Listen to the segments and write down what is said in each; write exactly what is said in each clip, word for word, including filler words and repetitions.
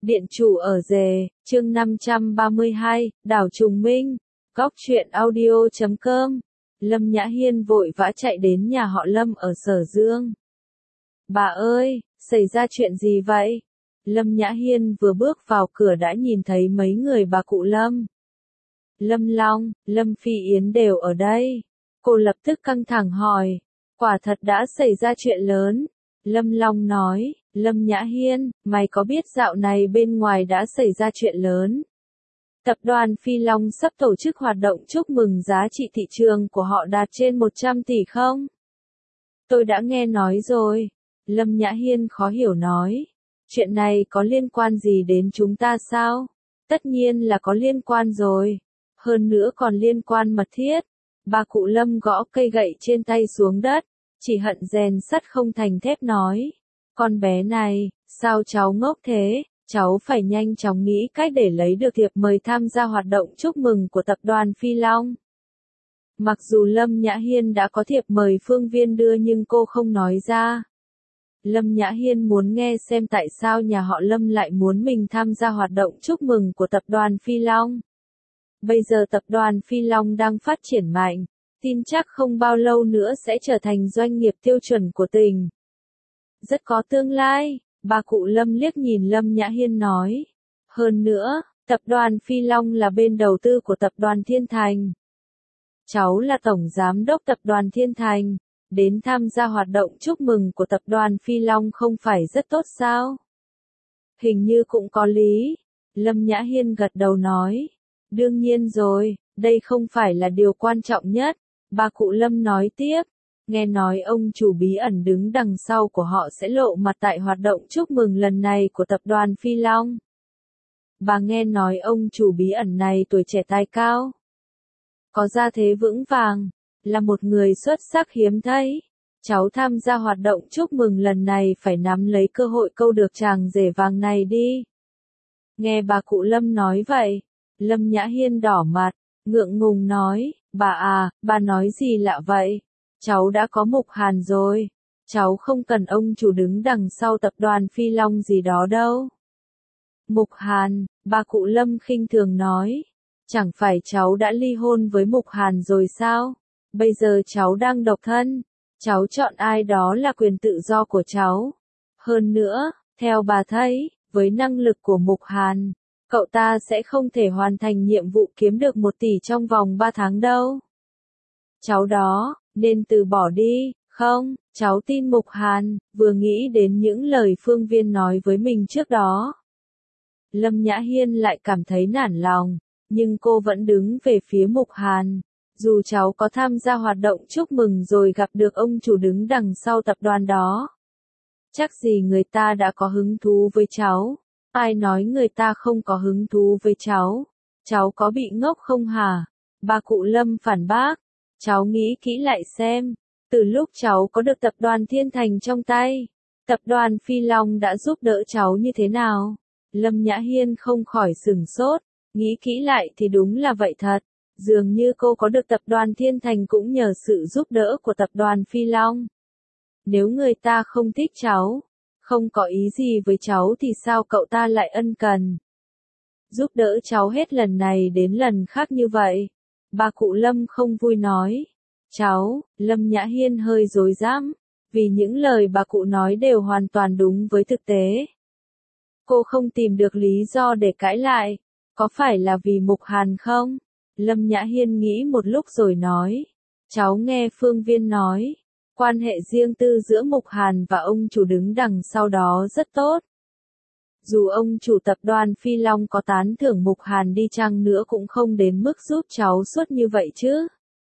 Điện chủ ở rể, chương năm trăm ba mươi hai, đảo trùng minh, góc truyện audio chấm com. Lâm Nhã Hiên vội vã chạy đến nhà họ Lâm ở Sở Dương. Bà ơi, xảy ra chuyện gì vậy? Lâm Nhã Hiên vừa bước vào cửa đã nhìn thấy mấy người bà cụ Lâm. Lâm Long, Lâm Phi Yến đều ở đây. Cô lập tức căng thẳng hỏi. Quả thật đã xảy ra chuyện lớn. Lâm Long nói, Lâm Nhã Hiên, mày có biết dạo này bên ngoài đã xảy ra chuyện lớn? Tập đoàn Phi Long sắp tổ chức hoạt động chúc mừng giá trị thị trường của họ đạt trên một trăm tỷ không? Tôi đã nghe nói rồi. Lâm Nhã Hiên khó hiểu nói. Chuyện này có liên quan gì đến chúng ta sao? Tất nhiên là có liên quan rồi. Hơn nữa còn liên quan mật thiết. Bà cụ Lâm gõ cây gậy trên tay xuống đất. Chỉ hận rèn sắt không thành thép nói. Con bé này, sao cháu ngốc thế? Cháu phải nhanh chóng nghĩ cách để lấy được thiệp mời tham gia hoạt động chúc mừng của tập đoàn Phi Long. Mặc dù Lâm Nhã Hiên đã có thiệp mời Phương Viên đưa nhưng cô không nói ra. Lâm Nhã Hiên muốn nghe xem tại sao nhà họ Lâm lại muốn mình tham gia hoạt động chúc mừng của tập đoàn Phi Long. Bây giờ tập đoàn Phi Long đang phát triển mạnh, tin chắc không bao lâu nữa sẽ trở thành doanh nghiệp tiêu chuẩn của tỉnh. Rất có tương lai, bà cụ Lâm liếc nhìn Lâm Nhã Hiên nói. Hơn nữa, tập đoàn Phi Long là bên đầu tư của tập đoàn Thiên Thành. Cháu là tổng giám đốc tập đoàn Thiên Thành, đến tham gia hoạt động chúc mừng của tập đoàn Phi Long không phải rất tốt sao? Hình như cũng có lý. Lâm Nhã Hiên gật đầu nói. Đương nhiên rồi, đây không phải là điều quan trọng nhất. Bà cụ Lâm nói tiếp. Nghe nói ông chủ bí ẩn đứng đằng sau của họ sẽ lộ mặt tại hoạt động chúc mừng lần này của tập đoàn Phi Long. Bà nghe nói ông chủ bí ẩn này tuổi trẻ tài cao, có gia thế vững vàng, là một người xuất sắc hiếm thấy. Cháu tham gia hoạt động chúc mừng lần này phải nắm lấy cơ hội câu được chàng rể vàng này đi. Nghe bà cụ Lâm nói vậy, Lâm Nhã Hiên đỏ mặt, ngượng ngùng nói, bà à, bà nói gì lạ vậy? Cháu đã có Mục Hàn rồi, cháu không cần ông chủ đứng đằng sau tập đoàn Phi Long gì đó đâu. Mục Hàn, bà cụ Lâm khinh thường nói, chẳng phải cháu đã ly hôn với Mục Hàn rồi sao? Bây giờ cháu đang độc thân, cháu chọn ai đó là quyền tự do của cháu. Hơn nữa, theo bà thấy, với năng lực của Mục Hàn, cậu ta sẽ không thể hoàn thành nhiệm vụ kiếm được một tỷ trong vòng ba tháng đâu. Cháu đó, nên từ bỏ đi, không, cháu tin Mục Hàn, vừa nghĩ đến những lời Phương Viên nói với mình trước đó. Lâm Nhã Hiên lại cảm thấy nản lòng, nhưng cô vẫn đứng về phía Mục Hàn. Dù cháu có tham gia hoạt động chúc mừng rồi gặp được ông chủ đứng đằng sau tập đoàn đó, chắc gì người ta đã có hứng thú với cháu. Ai nói người ta không có hứng thú với cháu? Cháu có bị ngốc không hả? Bà cụ Lâm phản bác. Cháu nghĩ kỹ lại xem, từ lúc cháu có được tập đoàn Thiên Thành trong tay, tập đoàn Phi Long đã giúp đỡ cháu như thế nào? Lâm Nhã Hiên không khỏi sửng sốt, nghĩ kỹ lại thì đúng là vậy thật. Dường như cô có được tập đoàn Thiên Thành cũng nhờ sự giúp đỡ của tập đoàn Phi Long. Nếu người ta không thích cháu, không có ý gì với cháu thì sao cậu ta lại ân cần giúp đỡ cháu hết lần này đến lần khác như vậy? Bà cụ Lâm không vui nói. Cháu, Lâm Nhã Hiên hơi rối rắm, vì những lời bà cụ nói đều hoàn toàn đúng với thực tế. Cô không tìm được lý do để cãi lại. Có phải là vì Mục Hàn không? Lâm Nhã Hiên nghĩ một lúc rồi nói. Cháu nghe Phương Viên nói, quan hệ riêng tư giữa Mục Hàn và ông chủ đứng đằng sau đó rất tốt. Dù ông chủ tập đoàn Phi Long có tán thưởng Mục Hàn đi chăng nữa cũng không đến mức giúp cháu suốt như vậy chứ.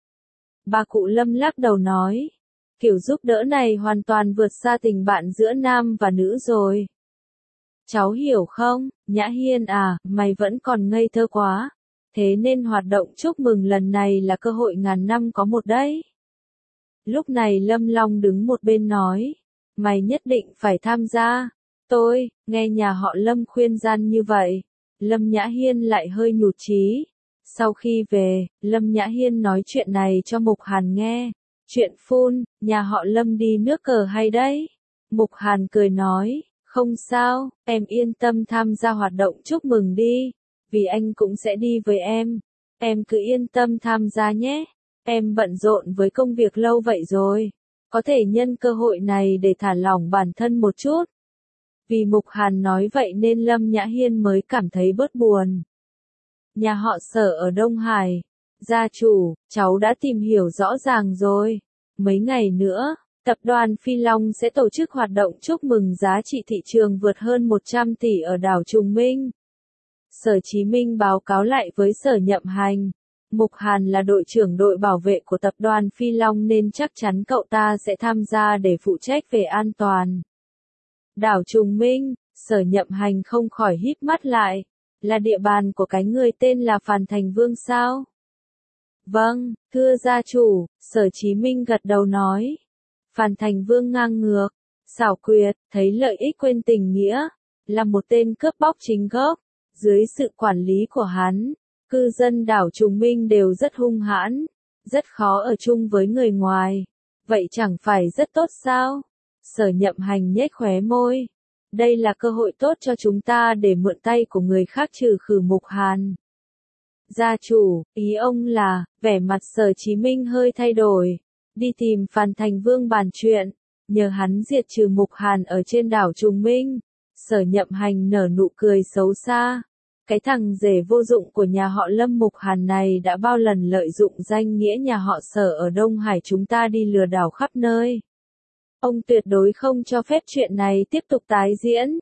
Bà cụ Lâm lắc đầu nói. Kiểu giúp đỡ này hoàn toàn vượt xa tình bạn giữa nam và nữ rồi. Cháu hiểu không, Nhã Hiên à, mày vẫn còn ngây thơ quá. Thế nên hoạt động chúc mừng lần này là cơ hội ngàn năm có một đấy. Lúc này Lâm Long đứng một bên nói. Mày nhất định phải tham gia. Tôi, nghe nhà họ Lâm khuyên gian như vậy, Lâm Nhã Hiên lại hơi nhụt chí. Sau khi về, Lâm Nhã Hiên nói chuyện này cho Mục Hàn nghe. Chuyện phun, nhà họ Lâm đi nước cờ hay đấy? Mục Hàn cười nói, Không sao, em yên tâm tham gia hoạt động chúc mừng đi, vì anh cũng sẽ đi với em. Em cứ yên tâm tham gia nhé. Em bận rộn với công việc lâu vậy rồi. Có thể nhân cơ hội này để thả lỏng bản thân một chút. Vì Mục Hàn nói vậy nên Lâm Nhã Hiên mới cảm thấy bớt buồn. Nhà họ Sở ở Đông Hải. Gia chủ, cháu đã tìm hiểu rõ ràng rồi. Mấy ngày nữa, tập đoàn Phi Long sẽ tổ chức hoạt động chúc mừng giá trị thị trường vượt hơn một trăm tỷ ở đảo Trùng Minh. Sở Chí Minh báo cáo lại với Sở Nhậm Hành. Mục Hàn là đội trưởng đội bảo vệ của tập đoàn Phi Long nên chắc chắn cậu ta sẽ tham gia để phụ trách về an toàn. Đảo Trùng Minh, Sở Nhậm Hành không khỏi híp mắt lại. Là địa bàn của cái người tên là Phàn Thành Vương sao? Vâng, thưa gia chủ, Sở Chí Minh gật đầu nói. Phàn Thành Vương ngang ngược, xảo quyệt, thấy lợi ích quên tình nghĩa, là một tên cướp bóc chính gốc. Dưới sự quản lý của hắn, cư dân đảo Trùng Minh đều rất hung hãn, rất khó ở chung với người ngoài. Vậy chẳng phải rất tốt sao? Sở Nhậm Hành nhếch khóe môi. Đây là cơ hội tốt cho chúng ta để mượn tay của người khác trừ khử Mục Hàn. Gia chủ, ý ông là, vẻ mặt Sở Chí Minh hơi thay đổi. Đi tìm Phàn Thành Vương bàn chuyện, nhờ hắn diệt trừ Mục Hàn ở trên đảo Trùng Minh. Sở Nhậm Hành nở nụ cười xấu xa. Cái thằng rể vô dụng của nhà họ Lâm Mục Hàn này đã bao lần lợi dụng danh nghĩa nhà họ Sở ở Đông Hải chúng ta đi lừa đảo khắp nơi. Ông tuyệt đối không cho phép chuyện này tiếp tục tái diễn.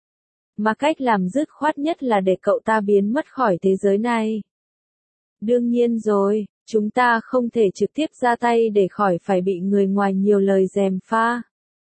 Mà cách làm dứt khoát nhất là để cậu ta biến mất khỏi thế giới này. Đương nhiên rồi, chúng ta không thể trực tiếp ra tay để khỏi phải bị người ngoài nhiều lời gièm pha.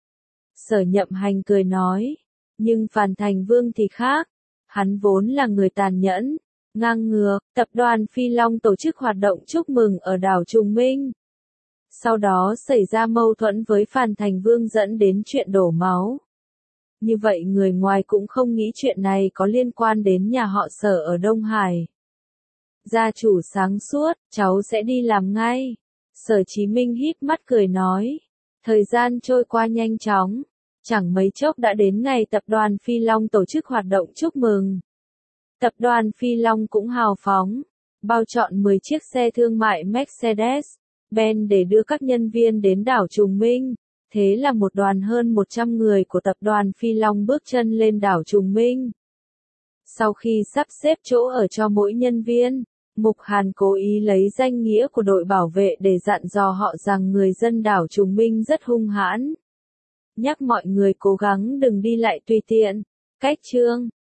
Sở Nhậm Hành cười nói. Nhưng Phàn Thành Vương thì khác. Hắn vốn là người tàn nhẫn, ngang ngược. Tập đoàn Phi Long tổ chức hoạt động chúc mừng ở đảo Trùng Minh. Sau đó xảy ra mâu thuẫn với Phàn Thành Vương dẫn đến chuyện đổ máu. Như vậy người ngoài cũng không nghĩ chuyện này có liên quan đến nhà họ Sở ở Đông Hải. Gia chủ sáng suốt, cháu sẽ đi làm ngay. Sở Chí Minh híp mắt cười nói. Thời gian trôi qua nhanh chóng. Chẳng mấy chốc đã đến ngày tập đoàn Phi Long tổ chức hoạt động chúc mừng. Tập đoàn Phi Long cũng hào phóng, bao chọn mười chiếc xe thương mại Mercedes-Benz để đưa các nhân viên đến đảo Trùng Minh. Thế là một đoàn hơn một trăm người của tập đoàn Phi Long bước chân lên đảo Trùng Minh. Sau khi sắp xếp chỗ ở cho mỗi nhân viên, Mục Hàn cố ý lấy danh nghĩa của đội bảo vệ để dặn dò họ rằng người dân đảo Trùng Minh rất hung hãn. Nhắc mọi người cố gắng đừng đi lại tùy tiện. Cách chương